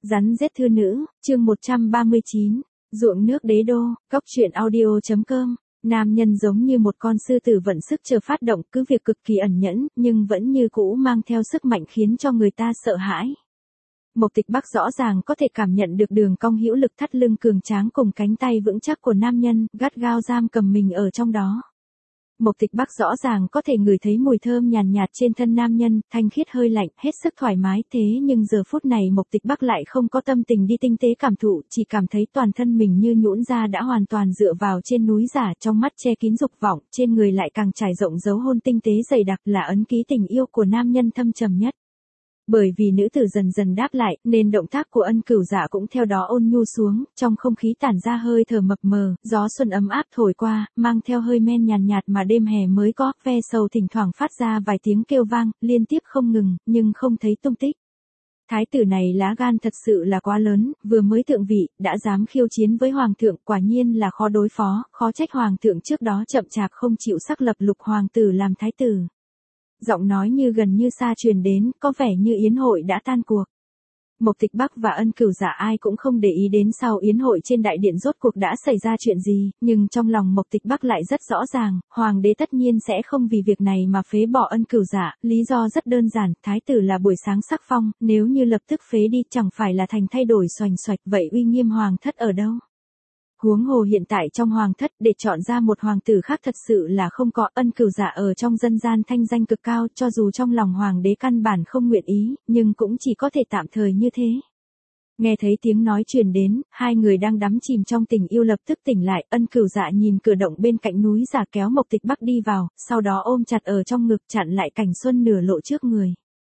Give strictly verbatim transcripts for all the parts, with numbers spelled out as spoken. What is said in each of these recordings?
Rắn giết thư nữ, chương một trăm ba mươi chín, ruộng nước đế đô, cóc truyện audio chấm com. Nam nhân giống như một con sư tử vận sức chờ phát động, cứ việc cực kỳ ẩn nhẫn, nhưng vẫn như cũ mang theo sức mạnh khiến cho người ta sợ hãi. Mộc Tịch Bắc rõ ràng có thể cảm nhận được đường cong hữu lực thắt lưng cường tráng cùng cánh tay vững chắc của nam nhân, gắt gao giam cầm mình ở trong đó. Mộc Tịch Bắc rõ ràng có thể ngửi thấy mùi thơm nhàn nhạt, nhạt trên thân nam nhân, thanh khiết hơi lạnh, hết sức thoải mái, thế nhưng giờ phút này Mộc Tịch Bắc lại không có tâm tình đi tinh tế cảm thụ, chỉ cảm thấy toàn thân mình như nhũn ra đã hoàn toàn dựa vào trên núi giả, trong mắt che kín dục vọng, trên người lại càng trải rộng dấu hôn tinh tế dày đặc, là ấn ký tình yêu của nam nhân thâm trầm nhất. Bởi vì nữ tử dần dần đáp lại, nên động tác của Ân Cửu Dạ cũng theo đó ôn nhu xuống, trong không khí tản ra hơi thở mập mờ, gió xuân ấm áp thổi qua, mang theo hơi men nhàn nhạt, nhạt mà đêm hè mới có, ve sầu thỉnh thoảng phát ra vài tiếng kêu vang, liên tiếp không ngừng, nhưng không thấy tung tích. Thái tử này lá gan thật sự là quá lớn, vừa mới thượng vị, đã dám khiêu chiến với hoàng thượng, quả nhiên là khó đối phó, khó trách hoàng thượng trước đó chậm chạp không chịu sắc lập Lục hoàng tử làm thái tử. Giọng nói như gần như xa truyền đến, có vẻ như yến hội đã tan cuộc. Mộc Tịch Bắc và Ân Cửu Dạ ai cũng không để ý đến sau yến hội trên đại điện rốt cuộc đã xảy ra chuyện gì, nhưng trong lòng Mộc Tịch Bắc lại rất rõ ràng, hoàng đế tất nhiên sẽ không vì việc này mà phế bỏ Ân Cửu Dạ, lý do rất đơn giản, thái tử là buổi sáng sắc phong, nếu như lập tức phế đi chẳng phải là thành thay đổi xoành xoạch, vậy uy nghiêm hoàng thất ở đâu? Huống hồ hiện tại trong hoàng thất để chọn ra một hoàng tử khác thật sự là không có. Ân Cửu Dạ ở trong dân gian thanh danh cực cao, cho dù trong lòng hoàng đế căn bản không nguyện ý, nhưng cũng chỉ có thể tạm thời như thế. Nghe thấy tiếng nói truyền đến, hai người đang đắm chìm trong tình yêu lập tức tỉnh lại. Ân Cửu Dạ nhìn cửa động bên cạnh núi giả kéo Mộc Tịch Bắc đi vào, sau đó ôm chặt ở trong ngực chặn lại cảnh xuân nửa lộ trước người.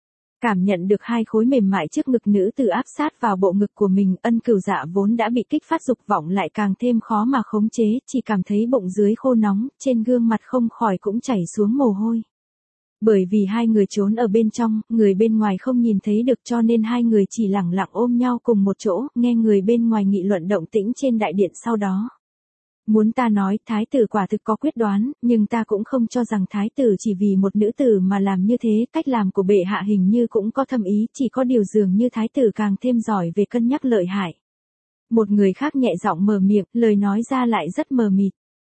Cảm nhận được hai khối mềm mại trước ngực nữ tử áp sát vào bộ ngực của mình, Ân Cửu Dạ vốn đã bị kích phát dục vọng lại càng thêm khó mà khống chế, chỉ cảm thấy bụng dưới khô nóng, trên gương mặt không khỏi cũng chảy xuống mồ hôi. Bởi vì hai người trốn ở bên trong, người bên ngoài không nhìn thấy được cho nên hai người chỉ lẳng lặng ôm nhau cùng một chỗ, nghe người bên ngoài nghị luận động tĩnh trên đại điện sau đó. Muốn ta nói, thái tử quả thực có quyết đoán, nhưng ta cũng không cho rằng thái tử chỉ vì một nữ tử mà làm như thế, cách làm của bệ hạ hình như cũng có thâm ý, chỉ có điều dường như thái tử càng thêm giỏi về cân nhắc lợi hại. Một người khác nhẹ giọng mở miệng, lời nói ra lại rất mờ mịt.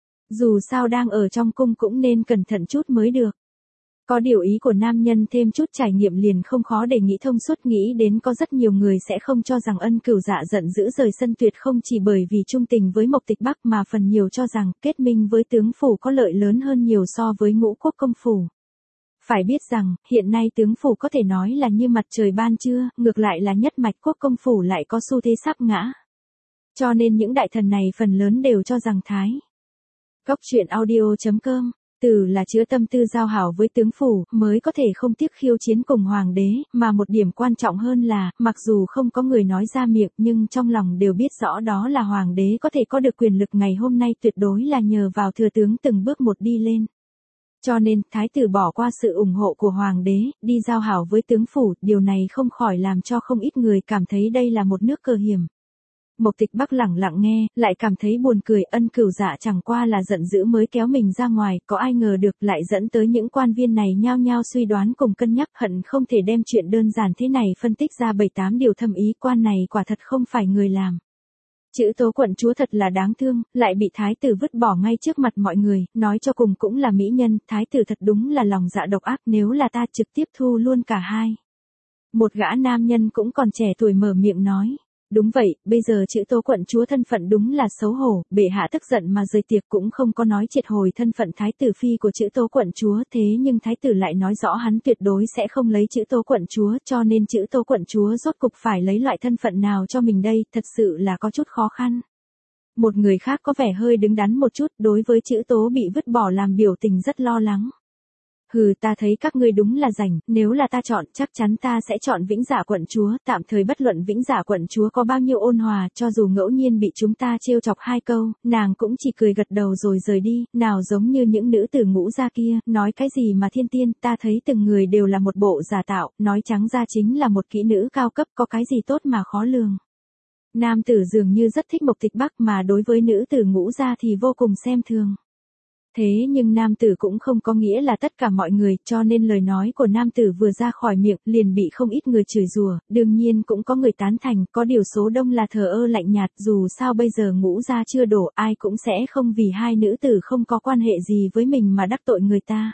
Dù sao đang ở trong cung cũng nên cẩn thận chút mới được. Có điều ý của nam nhân thêm chút trải nghiệm liền không khó để nghĩ thông suốt, nghĩ đến có rất nhiều người sẽ không cho rằng Ân Cửu Dạ giận dữ rời sân tuyệt không chỉ bởi vì trung tình với Mộc Tịch Bắc mà phần nhiều cho rằng kết minh với tướng phủ có lợi lớn hơn nhiều so với Ngũ Quốc công phủ. Phải biết rằng, hiện nay tướng phủ có thể nói là như mặt trời ban trưa, ngược lại là nhất mạch Quốc công phủ lại có xu thế sắp ngã. Cho nên những đại thần này phần lớn đều cho rằng thái. Cóc truyện audio chấm com Từ là chứa tâm tư giao hảo với tướng phủ, mới có thể không tiếc khiêu chiến cùng hoàng đế, mà một điểm quan trọng hơn là, mặc dù không có người nói ra miệng, nhưng trong lòng đều biết rõ đó là hoàng đế có thể có được quyền lực ngày hôm nay tuyệt đối là nhờ vào thừa tướng từng bước một đi lên. Cho nên, thái tử bỏ qua sự ủng hộ của hoàng đế, đi giao hảo với tướng phủ, điều này không khỏi làm cho không ít người cảm thấy đây là một nước cờ hiểm. Mộc Tịch Bắc lẳng lặng nghe, lại cảm thấy buồn cười. Ân Cửu Dạ chẳng qua là giận dữ mới kéo mình ra ngoài, có ai ngờ được lại dẫn tới những quan viên này nhao nhao suy đoán cùng cân nhắc, hận không thể đem chuyện đơn giản thế này phân tích ra bảy tám điều thâm ý, quan này quả thật không phải người làm. Chữ Tố quận chúa thật là đáng thương, lại bị thái tử vứt bỏ ngay trước mặt mọi người, nói cho cùng cũng là mỹ nhân, thái tử thật đúng là lòng dạ độc ác, nếu là ta trực tiếp thu luôn cả hai. Một gã nam nhân cũng còn trẻ tuổi mở miệng nói. Đúng vậy, bây giờ chữ Tố quận chúa thân phận đúng là xấu hổ, bệ hạ tức giận mà rời tiệc cũng không có nói triệt hồi thân phận thái tử phi của chữ Tố quận chúa, thế nhưng thái tử lại nói rõ hắn tuyệt đối sẽ không lấy chữ Tố quận chúa, cho nên chữ Tố quận chúa rốt cục phải lấy loại thân phận nào cho mình đây, thật sự là có chút khó khăn. Một người khác có vẻ hơi đứng đắn một chút, đối với chữ Tố bị vứt bỏ làm biểu tình rất lo lắng. Hừ, ta thấy các ngươi đúng là rảnh, nếu là ta chọn, chắc chắn ta sẽ chọn Vĩnh Dạ quận chúa, tạm thời bất luận Vĩnh Dạ quận chúa có bao nhiêu ôn hòa, cho dù ngẫu nhiên bị chúng ta trêu chọc hai câu, nàng cũng chỉ cười gật đầu rồi rời đi, nào giống như những nữ tử ngũ gia kia, nói cái gì mà thiên tiên, ta thấy từng người đều là một bộ giả tạo, nói trắng ra chính là một kỹ nữ cao cấp, có cái gì tốt mà khó lường. Nam tử dường như rất thích Mộc Tịch Bắc mà đối với nữ tử ngũ gia thì vô cùng xem thường. Thế nhưng nam tử cũng không có nghĩa là tất cả mọi người, cho nên lời nói của nam tử vừa ra khỏi miệng liền bị không ít người chửi rủa, đương nhiên cũng có người tán thành, có điều số đông là thờ ơ lạnh nhạt, dù sao bây giờ Ngũ gia chưa đổ, ai cũng sẽ không vì hai nữ tử không có quan hệ gì với mình mà đắc tội người ta.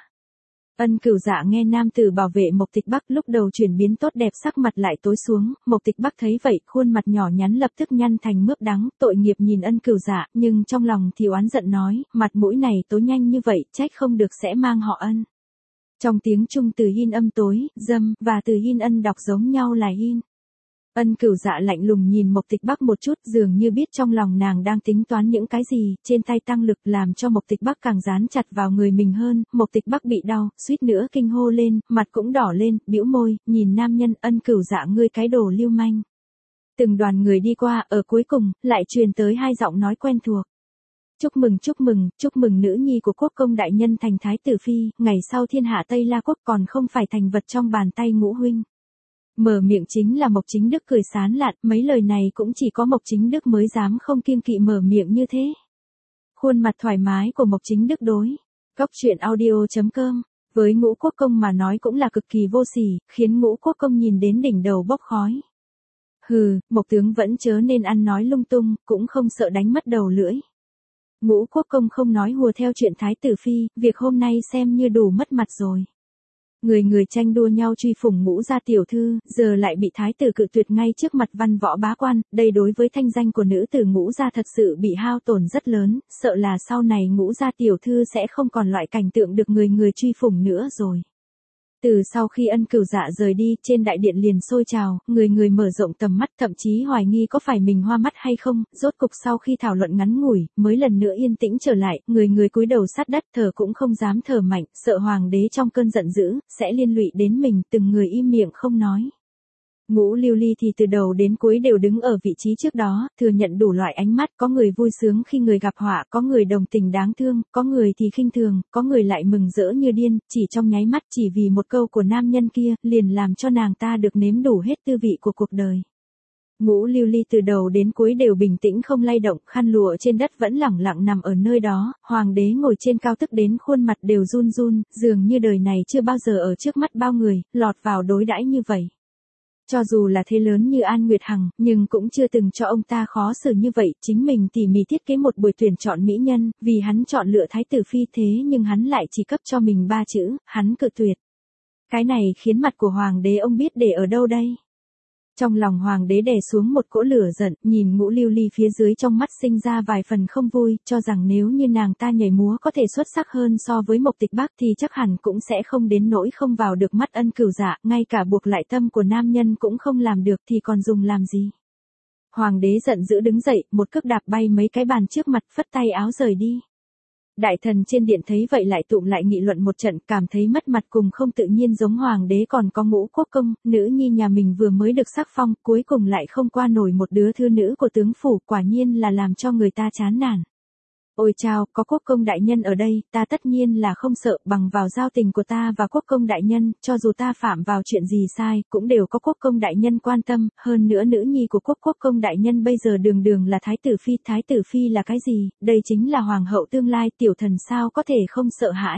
Ân Cửu Dạ nghe nam tử bảo vệ Mộc Tịch Bắc lúc đầu chuyển biến tốt đẹp, sắc mặt lại tối xuống, Mộc Tịch Bắc thấy vậy, khuôn mặt nhỏ nhắn lập tức nhăn thành mướp đắng, tội nghiệp nhìn Ân Cửu Dạ, nhưng trong lòng thì oán giận nói, mặt mũi này tối nhanh như vậy, trách không được sẽ mang họ Ân. Trong tiếng Trung từ Hin âm tối, dâm, và từ Hin Ân đọc giống nhau là Hin. Ân Cửu Dạ lạnh lùng nhìn Mộc Tịch Bắc một chút, dường như biết trong lòng nàng đang tính toán những cái gì, trên tay tăng lực làm cho Mộc Tịch Bắc càng dán chặt vào người mình hơn, Mộc Tịch Bắc bị đau, suýt nữa kinh hô lên, mặt cũng đỏ lên, bĩu môi, nhìn nam nhân, Ân Cửu Dạ ngươi cái đồ lưu manh. Từng đoàn người đi qua, ở cuối cùng, lại truyền tới hai giọng nói quen thuộc. Chúc mừng chúc mừng, chúc mừng nữ nhi của quốc công đại nhân thành thái tử phi, ngày sau thiên hạ Tây La Quốc còn không phải thành vật trong bàn tay Ngũ huynh. Mở miệng chính là Mộc Chính Đức cười sán lạn, mấy lời này cũng chỉ có Mộc Chính Đức mới dám không kiêng kỵ mở miệng như thế. Khuôn mặt thoải mái của Mộc Chính Đức đối. Góc truyện audio chấm com, với Ngũ quốc công mà nói cũng là cực kỳ vô sỉ, khiến Ngũ quốc công nhìn đến đỉnh đầu bốc khói. Hừ, Mộc tướng vẫn chớ nên ăn nói lung tung, cũng không sợ đánh mất đầu lưỡi. Ngũ quốc công không nói hùa theo chuyện thái tử phi, việc hôm nay xem như đủ mất mặt rồi. Người người tranh đua nhau truy phủng Ngũ gia tiểu thư, giờ lại bị thái tử cự tuyệt ngay trước mặt văn võ bá quan, đây đối với thanh danh của nữ tử Ngũ gia thật sự bị hao tổn rất lớn, sợ là sau này Ngũ gia tiểu thư sẽ không còn loại cảnh tượng được người người truy phủng nữa rồi. Từ sau khi Ân Cửu Dạ rời đi, trên đại điện liền sôi trào, người người mở rộng tầm mắt, thậm chí hoài nghi có phải mình hoa mắt hay không, rốt cục sau khi thảo luận ngắn ngủi, mới lần nữa yên tĩnh trở lại, người người cúi đầu sát đất, thở cũng không dám thở mạnh, sợ hoàng đế trong cơn giận dữ, sẽ liên lụy đến mình, từng người im miệng không nói. Ngũ Lưu Ly thì từ đầu đến cuối đều đứng ở vị trí trước đó, thừa nhận đủ loại ánh mắt, có người vui sướng khi người gặp họa, có người đồng tình đáng thương, có người thì khinh thường, có người lại mừng rỡ như điên, chỉ trong nháy mắt chỉ vì một câu của nam nhân kia, liền làm cho nàng ta được nếm đủ hết tư vị của cuộc đời. Ngũ Lưu Ly từ đầu đến cuối đều bình tĩnh không lay động, khăn lụa trên đất vẫn lẳng lặng nằm ở nơi đó, hoàng đế ngồi trên cao tức đến khuôn mặt đều run run, dường như đời này chưa bao giờ ở trước mắt bao người, lọt vào đối đãi như vậy. Cho dù là thế lớn như An Nguyệt Hằng, nhưng cũng chưa từng cho ông ta khó xử như vậy, chính mình tỉ mỉ thiết kế một buổi tuyển chọn mỹ nhân, vì hắn chọn lựa thái tử phi thế nhưng hắn lại chỉ cấp cho mình ba chữ, hắn cự tuyệt. Cái này khiến mặt của hoàng đế ông biết để ở đâu đây. Trong lòng hoàng đế đè xuống một cỗ lửa giận, nhìn Ngũ Lưu Ly phía dưới trong mắt sinh ra vài phần không vui, cho rằng nếu như nàng ta nhảy múa có thể xuất sắc hơn so với Mộc Tịch Bắc thì chắc hẳn cũng sẽ không đến nỗi không vào được mắt Ân Cửu Dạ, ngay cả buộc lại tâm của nam nhân cũng không làm được thì còn dùng làm gì. Hoàng đế giận dữ đứng dậy, một cước đạp bay mấy cái bàn trước mặt, phất tay áo rời đi. Đại thần trên điện thấy vậy lại tụm lại nghị luận một trận, cảm thấy mất mặt cùng không tự nhiên, giống hoàng đế còn có Ngũ quốc công, nữ nhi nhà mình vừa mới được sắc phong, cuối cùng lại không qua nổi một đứa thư nữ của tướng phủ, quả nhiên là làm cho người ta chán nản. Ôi chao, có quốc công đại nhân ở đây, ta tất nhiên là không sợ, bằng vào giao tình của ta và quốc công đại nhân, cho dù ta phạm vào chuyện gì sai, cũng đều có quốc công đại nhân quan tâm, hơn nữa nữ nhi của quốc quốc công đại nhân bây giờ đường đường là thái tử phi, thái tử phi là cái gì, đây chính là hoàng hậu tương lai, tiểu thần sao có thể không sợ hãi.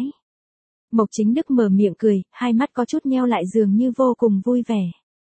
Mộc Chính Đức mở miệng cười, hai mắt có chút nheo lại dường như vô cùng vui vẻ.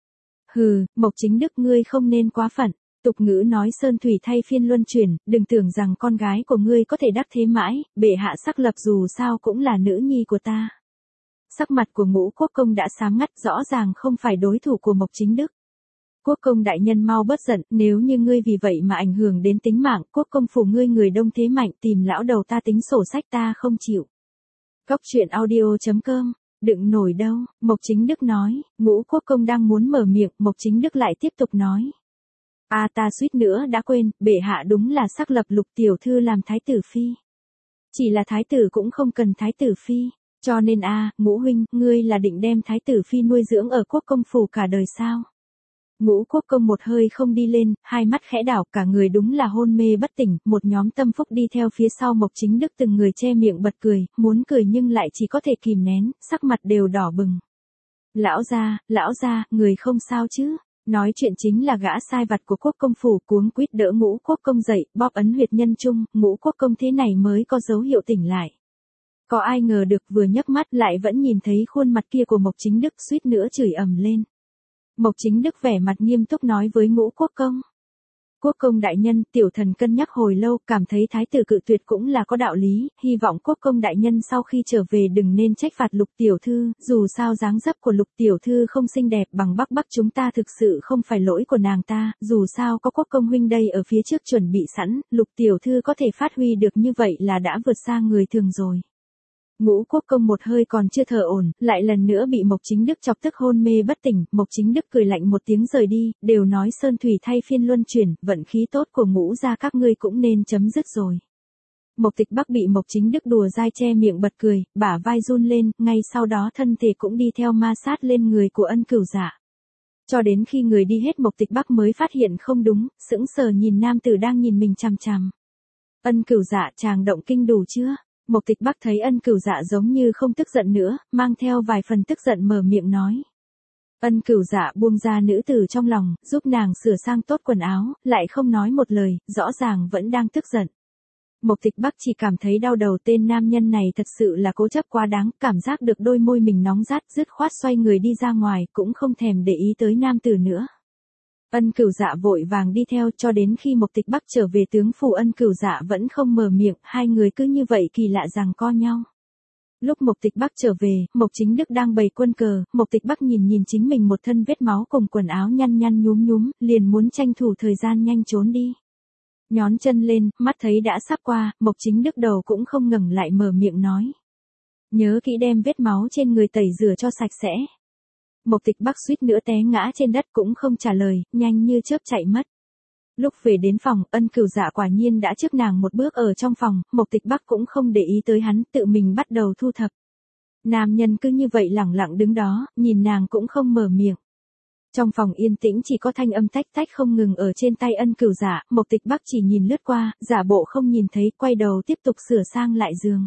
Hừ, Mộc Chính Đức ngươi không nên quá phận. Tục ngữ nói sơn thủy thay phiên luân chuyển, đừng tưởng rằng con gái của ngươi có thể đắc thế mãi, bệ hạ sắc lập dù sao cũng là nữ nhi của ta. Sắc mặt của Ngũ quốc công đã sáng ngắt, rõ ràng không phải đối thủ của Mộc Chính Đức. Quốc công đại nhân mau bớt giận, nếu như ngươi vì vậy mà ảnh hưởng đến tính mạng, quốc công phủ ngươi người đông thế mạnh, tìm lão đầu ta tính sổ sách ta không chịu. Góc truyện audio chấm com, đừng nổi đâu, Mộc Chính Đức nói, Ngũ quốc công đang muốn mở miệng, Mộc Chính Đức lại tiếp tục nói. A à, ta suýt nữa đã quên, bệ hạ đúng là sắc lập Lục tiểu thư làm thái tử phi. Chỉ là thái tử cũng không cần thái tử phi, cho nên a, à, Ngũ huynh, ngươi là định đem thái tử phi nuôi dưỡng ở quốc công phủ cả đời sao? Ngũ quốc công một hơi không đi lên, hai mắt khẽ đảo, cả người đúng là hôn mê bất tỉnh, một nhóm tâm phúc đi theo phía sau Mộc Chính Đức từng người che miệng bật cười, muốn cười nhưng lại chỉ có thể kìm nén, sắc mặt đều đỏ bừng. Lão gia, lão gia, người không sao chứ? Nói chuyện chính là gã sai vặt của quốc công phủ, cuống quýt đỡ Ngũ quốc công dậy, bóp ấn huyệt nhân trung, Ngũ quốc công thế này mới có dấu hiệu tỉnh lại. Có ai ngờ được vừa nhấc mắt lại vẫn nhìn thấy khuôn mặt kia của Mộc Chính Đức, suýt nữa chửi ầm lên. Mộc Chính Đức vẻ mặt nghiêm túc nói với Ngũ Quốc Công. Quốc công đại nhân, tiểu thần cân nhắc hồi lâu, cảm thấy thái tử cự tuyệt cũng là có đạo lý, hy vọng quốc công đại nhân sau khi trở về đừng nên trách phạt Lục tiểu thư, dù sao dáng dấp của Lục tiểu thư không xinh đẹp bằng Bắc Bắc chúng ta thực sự không phải lỗi của nàng ta, dù sao có quốc công huynh đây ở phía trước chuẩn bị sẵn, Lục tiểu thư có thể phát huy được như vậy là đã vượt xa người thường rồi. Ngũ Quốc Công một hơi còn chưa thở ổn, lại lần nữa bị Mộc Chính Đức chọc tức hôn mê bất tỉnh, Mộc Chính Đức cười lạnh một tiếng rời đi, đều nói sơn thủy thay phiên luân chuyển, vận khí tốt của Ngũ gia các ngươi cũng nên chấm dứt rồi. Mộc Tịch Bắc bị Mộc Chính Đức đùa dai che miệng bật cười, bả vai run lên, ngay sau đó thân thể cũng đi theo ma sát lên người của Ân Cửu Dạ. Cho đến khi người đi hết Mộc Tịch Bắc mới phát hiện không đúng, sững sờ nhìn nam tử đang nhìn mình chằm chằm. Ân Cửu Dạ, chàng động kinh đủ chưa? Mộc Tịch Bắc thấy Ân Cửu Dạ giống như không tức giận nữa, mang theo vài phần tức giận mở miệng nói. Ân Cửu Dạ buông ra nữ tử trong lòng, giúp nàng sửa sang tốt quần áo, lại không nói một lời, rõ ràng vẫn đang tức giận. Mộc Tịch Bắc chỉ cảm thấy đau đầu, tên nam nhân này thật sự là cố chấp quá đáng, cảm giác được đôi môi mình nóng rát, dứt khoát xoay người đi ra ngoài, cũng không thèm để ý tới nam tử nữa. Ân Cửu Dạ vội vàng đi theo, cho đến khi Mộc Tịch Bắc trở về tướng phủ Ân Cửu Dạ vẫn không mở miệng, hai người cứ như vậy kỳ lạ giằng co nhau. Lúc Mộc Tịch Bắc trở về, Mộc Chính Đức đang bày quân cờ, Mộc Tịch Bắc nhìn nhìn chính mình một thân vết máu cùng quần áo nhăn nhăn nhúm nhúm, liền muốn tranh thủ thời gian nhanh trốn đi. Nhón chân lên, mắt thấy đã sắp qua, Mộc Chính Đức đầu cũng không ngẩng lại mở miệng nói. Nhớ kỹ đem vết máu trên người tẩy rửa cho sạch sẽ. Mộc Tịch Bắc suýt nữa té ngã trên đất cũng không trả lời, nhanh như chớp chạy mất. Lúc về đến phòng, Ân Cửu Dạ quả nhiên đã trước nàng một bước ở trong phòng, Mộc Tịch Bắc cũng không để ý tới hắn, tự mình bắt đầu thu thập. Nam nhân cứ như vậy lẳng lặng đứng đó, nhìn nàng cũng không mở miệng. Trong phòng yên tĩnh chỉ có thanh âm tách tách không ngừng ở trên tay Ân Cửu Dạ, Mộc Tịch Bắc chỉ nhìn lướt qua, giả bộ không nhìn thấy, quay đầu tiếp tục sửa sang lại giường.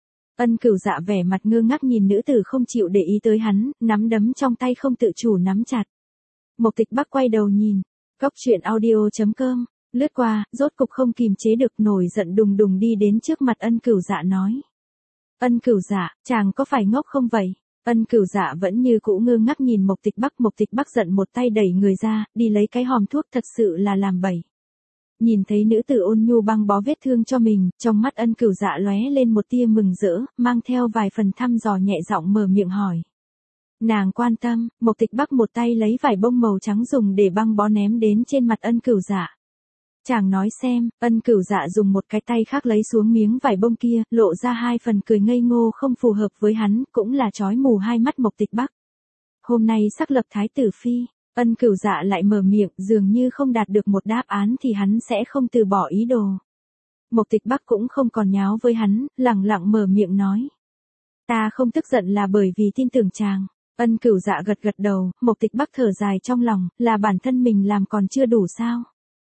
Ân Cửu Dạ vẻ mặt ngơ ngác nhìn nữ tử không chịu để ý tới hắn, nắm đấm trong tay không tự chủ nắm chặt. Mộc Tịch Bắc quay đầu nhìn, Góc Truyện Audio chấm com, lướt qua, rốt cục không kìm chế được nổi giận đùng đùng đi đến trước mặt Ân Cửu Dạ nói. Ân Cửu Dạ, chàng có phải ngốc không vậy? Ân Cửu Dạ vẫn như cũ ngơ ngác nhìn Mộc Tịch Bắc, Mộc Tịch Bắc giận một tay đẩy người ra, đi lấy cái hòm thuốc, thật sự là làm bậy. Nhìn thấy nữ tử ôn nhu băng bó vết thương cho mình, trong mắt Ân Cửu Dạ lóe lên một tia mừng rỡ, mang theo vài phần thăm dò nhẹ giọng mở miệng hỏi. Nàng quan tâm, Mộc Tịch Bắc một tay lấy vải bông màu trắng dùng để băng bó ném đến trên mặt Ân Cửu Dạ. Chàng nói xem, Ân Cửu Dạ dùng một cái tay khác lấy xuống miếng vải bông kia, lộ ra hai phần cười ngây ngô không phù hợp với hắn, cũng là chói mù hai mắt Mộc Tịch Bắc. Hôm nay sắc lập thái tử phi. Ân Cửu Dạ lại mở miệng, dường như không đạt được một đáp án thì hắn sẽ không từ bỏ ý đồ. Mộc Tịch Bắc cũng không còn nháo với hắn, lẳng lặng mở miệng nói. Ta không tức giận là bởi vì tin tưởng chàng. Ân Cửu Dạ gật gật đầu, Mộc Tịch Bắc thở dài trong lòng, là bản thân mình làm còn chưa đủ sao?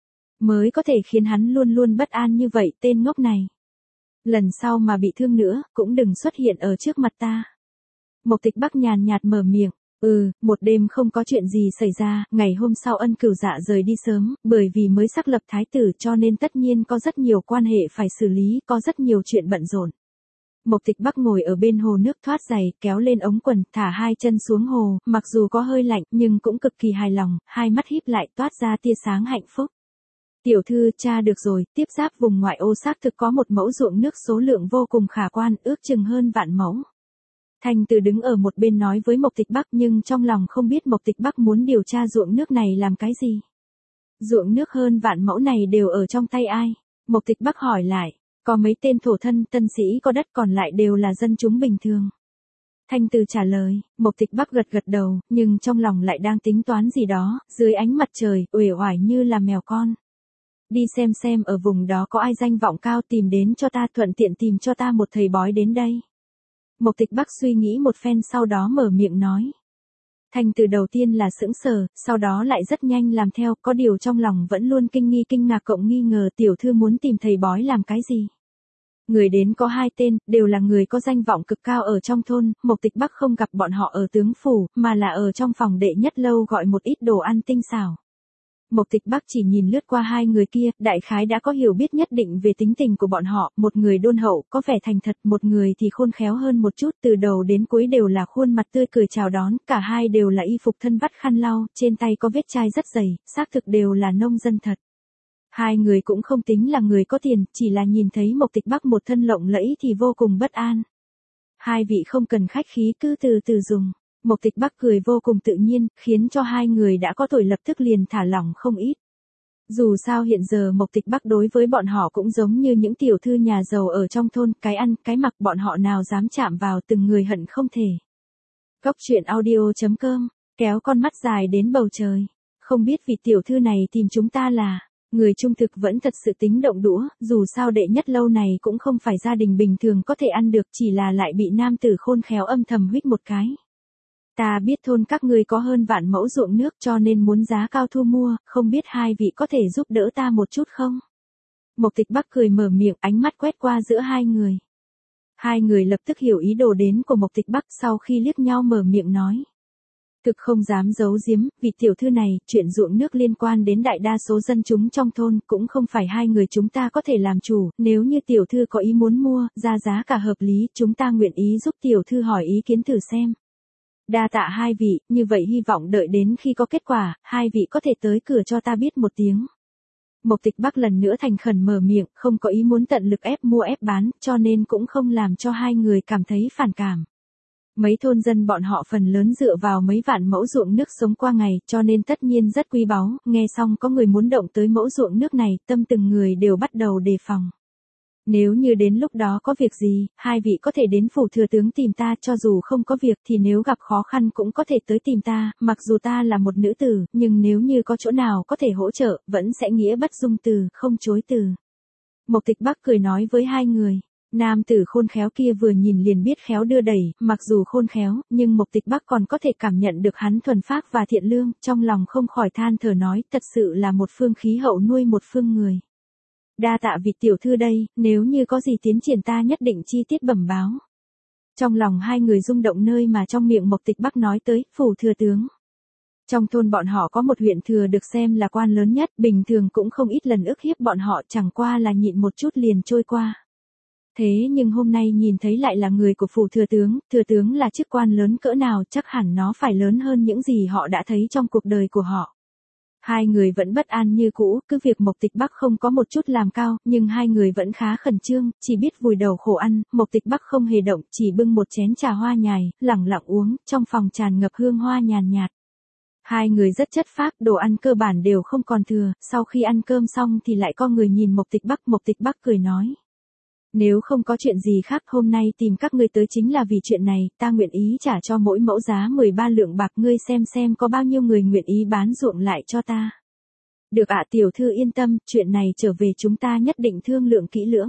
Mới có thể khiến hắn luôn luôn bất an như vậy, tên ngốc này. Lần sau mà bị thương nữa, cũng đừng xuất hiện ở trước mặt ta. Mộc Tịch Bắc nhàn nhạt mở miệng. Ừ, một đêm không có chuyện gì xảy ra, ngày hôm sau Ân Cửu Dạ rời đi sớm, bởi vì mới xác lập thái tử cho nên tất nhiên có rất nhiều quan hệ phải xử lý, có rất nhiều chuyện bận rộn. Mộc Tịch Bắc ngồi ở bên hồ nước thoát giày, kéo lên ống quần, thả hai chân xuống hồ, mặc dù có hơi lạnh nhưng cũng cực kỳ hài lòng, hai mắt híp lại toát ra tia sáng hạnh phúc. Tiểu thư, tra được rồi, tiếp giáp vùng ngoại ô xác thực có một mẫu ruộng nước số lượng vô cùng khả quan, ước chừng hơn vạn mẫu. Thành Từ đứng ở một bên nói với Mộc Tịch Bắc nhưng trong lòng không biết Mộc Tịch Bắc muốn điều tra ruộng nước này làm cái gì. Ruộng nước hơn vạn mẫu này đều ở trong tay ai? Mộc Tịch Bắc hỏi lại, có mấy tên thổ thân tân sĩ có đất còn lại đều là dân chúng bình thường. Thành Từ trả lời, Mộc Tịch Bắc gật gật đầu, nhưng trong lòng lại đang tính toán gì đó, dưới ánh mặt trời, uể oải như là mèo con. Đi xem xem ở vùng đó có ai danh vọng cao tìm đến cho ta, thuận tiện tìm cho ta một thầy bói đến đây. Mộc Tịch Bắc suy nghĩ một phen sau đó mở miệng nói. Thành Từ đầu tiên là sững sờ, sau đó lại rất nhanh làm theo, có điều trong lòng vẫn luôn kinh nghi kinh ngạc cộng nghi ngờ tiểu thư muốn tìm thầy bói làm cái gì. Người đến có hai tên, đều là người có danh vọng cực cao ở trong thôn, Mộc Tịch Bắc không gặp bọn họ ở tướng phủ, mà là ở trong phòng đệ nhất lâu gọi một ít đồ ăn tinh xảo. Mộc Tịch Bắc chỉ nhìn lướt qua hai người kia, đại khái đã có hiểu biết nhất định về tính tình của bọn họ, một người đôn hậu, có vẻ thành thật, một người thì khôn khéo hơn một chút, từ đầu đến cuối đều là khuôn mặt tươi cười chào đón, cả hai đều là y phục thân vắt khăn lau, trên tay có vết chai rất dày, xác thực đều là nông dân thật. Hai người cũng không tính là người có tiền, chỉ là nhìn thấy Mộc Tịch Bắc một thân lộng lẫy thì vô cùng bất an. Hai vị không cần khách khí, cứ từ từ dùng. Mộc Tịch Bắc cười vô cùng tự nhiên, khiến cho hai người đã có tuổi lập tức liền thả lỏng không ít. Dù sao hiện giờ Mộc Tịch Bắc đối với bọn họ cũng giống như những tiểu thư nhà giàu ở trong thôn, cái ăn, cái mặc bọn họ nào dám chạm vào, từng người hận không thể. Góc truyện audio chấm com, kéo con mắt dài đến bầu trời. Không biết vị tiểu thư này tìm chúng ta là, người trung thực vẫn thật sự tính động đũa, dù sao đệ nhất lâu này cũng không phải gia đình bình thường có thể ăn được, chỉ là lại bị nam tử khôn khéo âm thầm huých một cái. Ta biết thôn các ngươi có hơn vạn mẫu ruộng nước cho nên muốn giá cao thu mua, không biết hai vị có thể giúp đỡ ta một chút không? Mộc Tịch Bắc cười mở miệng, ánh mắt quét qua giữa hai người. Hai người lập tức hiểu ý đồ đến của Mộc Tịch Bắc, sau khi liếc nhau mở miệng nói. Thực không dám giấu giếm, vị tiểu thư này, chuyện ruộng nước liên quan đến đại đa số dân chúng trong thôn, cũng không phải hai người chúng ta có thể làm chủ, nếu như tiểu thư có ý muốn mua, ra giá cả hợp lý, chúng ta nguyện ý giúp tiểu thư hỏi ý kiến thử xem. Đa tạ hai vị, như vậy hy vọng đợi đến khi có kết quả, hai vị có thể tới cửa cho ta biết một tiếng. Mộc Tịch Bắc lần nữa thành khẩn mở miệng, không có ý muốn tận lực ép mua ép bán, cho nên cũng không làm cho hai người cảm thấy phản cảm. Mấy thôn dân bọn họ phần lớn dựa vào mấy vạn mẫu ruộng nước sống qua ngày, cho nên tất nhiên rất quý báu, nghe xong có người muốn động tới mẫu ruộng nước này, tâm từng người đều bắt đầu đề phòng. Nếu như đến lúc đó có việc gì, hai vị có thể đến phủ thừa tướng tìm ta, cho dù không có việc thì nếu gặp khó khăn cũng có thể tới tìm ta, mặc dù ta là một nữ tử, nhưng nếu như có chỗ nào có thể hỗ trợ, vẫn sẽ nghĩa bất dung từ, không chối từ. Mộc Tịch Bắc cười nói với hai người. Nam tử khôn khéo kia vừa nhìn liền biết khéo đưa đẩy, mặc dù khôn khéo, nhưng Mộc Tịch Bắc còn có thể cảm nhận được hắn thuần phác và thiện lương, trong lòng không khỏi than thở nói, thật sự là một phương khí hậu nuôi một phương người. Đa tạ vị tiểu thư đây, nếu như có gì tiến triển ta nhất định chi tiết bẩm báo. Trong lòng hai người rung động nơi mà trong miệng Mộc Tịch Bắc nói tới, phủ thừa tướng. Trong thôn bọn họ có một huyện thừa được xem là quan lớn nhất, bình thường cũng không ít lần ức hiếp bọn họ, chẳng qua là nhịn một chút liền trôi qua. Thế nhưng hôm nay nhìn thấy lại là người của phủ thừa tướng, thừa tướng là chức quan lớn cỡ nào, chắc hẳn nó phải lớn hơn những gì họ đã thấy trong cuộc đời của họ. Hai người vẫn bất an như cũ, cứ việc Mộc Tịch Bắc không có một chút làm cao, nhưng hai người vẫn khá khẩn trương, chỉ biết vùi đầu khổ ăn, Mộc Tịch Bắc không hề động, chỉ bưng một chén trà hoa nhài, lẳng lặng uống, trong phòng tràn ngập hương hoa nhàn nhạt. Hai người rất chất phác, đồ ăn cơ bản đều không còn thừa, sau khi ăn cơm xong thì lại có người nhìn Mộc Tịch Bắc, Mộc Tịch Bắc cười nói. Nếu không có chuyện gì khác hôm nay tìm các ngươi tới chính là vì chuyện này, ta nguyện ý trả cho mỗi mẫu giá mười ba lượng bạc, ngươi xem xem có bao nhiêu người nguyện ý bán ruộng lại cho ta. Được ạ, tiểu thư yên tâm, chuyện này trở về chúng ta nhất định thương lượng kỹ lưỡng.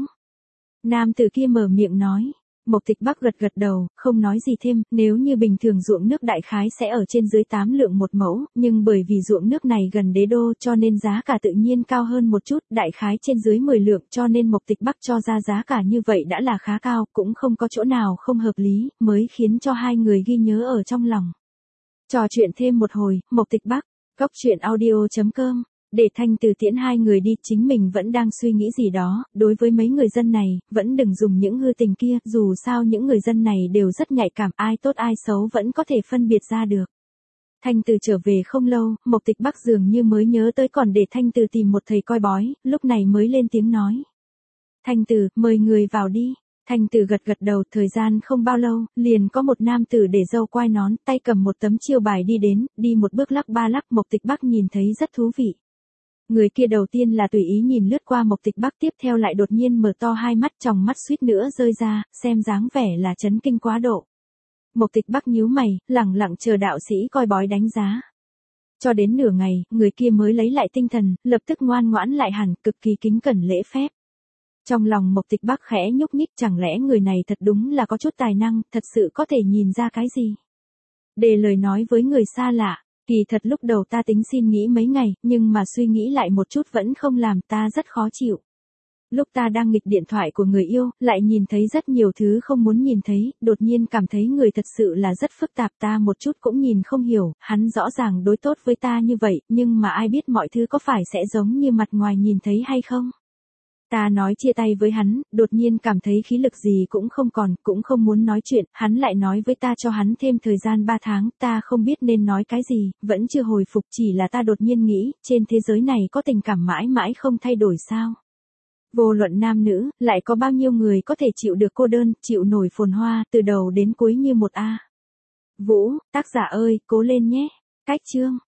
Nam tử kia mở miệng nói. Mộc Tịch Bắc gật gật đầu, không nói gì thêm, nếu như bình thường ruộng nước đại khái sẽ ở trên dưới tám lượng một mẫu, nhưng bởi vì ruộng nước này gần đế đô cho nên giá cả tự nhiên cao hơn một chút, đại khái trên dưới mười lượng cho nên Mộc Tịch Bắc cho ra giá cả như vậy đã là khá cao, cũng không có chỗ nào không hợp lý, mới khiến cho hai người ghi nhớ ở trong lòng. Trò chuyện thêm một hồi, Mộc Tịch Bắc, góc truyện audio chấm com. Để Thanh Từ tiễn hai người đi, chính mình vẫn đang suy nghĩ gì đó, đối với mấy người dân này, vẫn đừng dùng những hư tình kia, dù sao những người dân này đều rất nhạy cảm, ai tốt ai xấu vẫn có thể phân biệt ra được. Thanh Từ trở về không lâu, Mộc Tịch Bắc dường như mới nhớ tới còn để Thanh Từ tìm một thầy coi bói, lúc này mới lên tiếng nói. Thanh Từ, mời người vào đi. Thanh Từ gật gật đầu, thời gian không bao lâu, liền có một nam tử để râu quai nón, tay cầm một tấm chiêu bài đi đến, đi một bước lắc ba lắc, Mộc Tịch Bắc nhìn thấy rất thú vị. Người kia đầu tiên là tùy ý nhìn lướt qua Mộc Tịch Bắc, tiếp theo lại đột nhiên mở to hai mắt, tròng mắt suýt nữa rơi ra, xem dáng vẻ là chấn kinh quá độ. Mộc Tịch Bắc nhíu mày, lẳng lặng chờ đạo sĩ coi bói đánh giá. Cho đến nửa ngày, người kia mới lấy lại tinh thần, lập tức ngoan ngoãn lại hẳn, cực kỳ kính cẩn lễ phép. Trong lòng Mộc Tịch Bắc khẽ nhúc nhích, chẳng lẽ người này thật đúng là có chút tài năng, thật sự có thể nhìn ra cái gì. Để lời nói với người xa lạ. Kỳ thật lúc đầu ta tính xin nghĩ mấy ngày, nhưng mà suy nghĩ lại một chút vẫn không làm, ta rất khó chịu. Lúc ta đang nghịch điện thoại của người yêu, lại nhìn thấy rất nhiều thứ không muốn nhìn thấy, đột nhiên cảm thấy người thật sự là rất phức tạp, ta một chút cũng nhìn không hiểu, hắn rõ ràng đối tốt với ta như vậy, nhưng mà ai biết mọi thứ có phải sẽ giống như mặt ngoài nhìn thấy hay không? Ta nói chia tay với hắn, đột nhiên cảm thấy khí lực gì cũng không còn, cũng không muốn nói chuyện, hắn lại nói với ta cho hắn thêm thời gian ba tháng, ta không biết nên nói cái gì, vẫn chưa hồi phục, chỉ là ta đột nhiên nghĩ, trên thế giới này có tình cảm mãi mãi không thay đổi sao? Vô luận nam nữ, lại có bao nhiêu người có thể chịu được cô đơn, chịu nổi phồn hoa, từ đầu đến cuối như một A. Vũ, tác giả ơi, cố lên nhé. Cách chương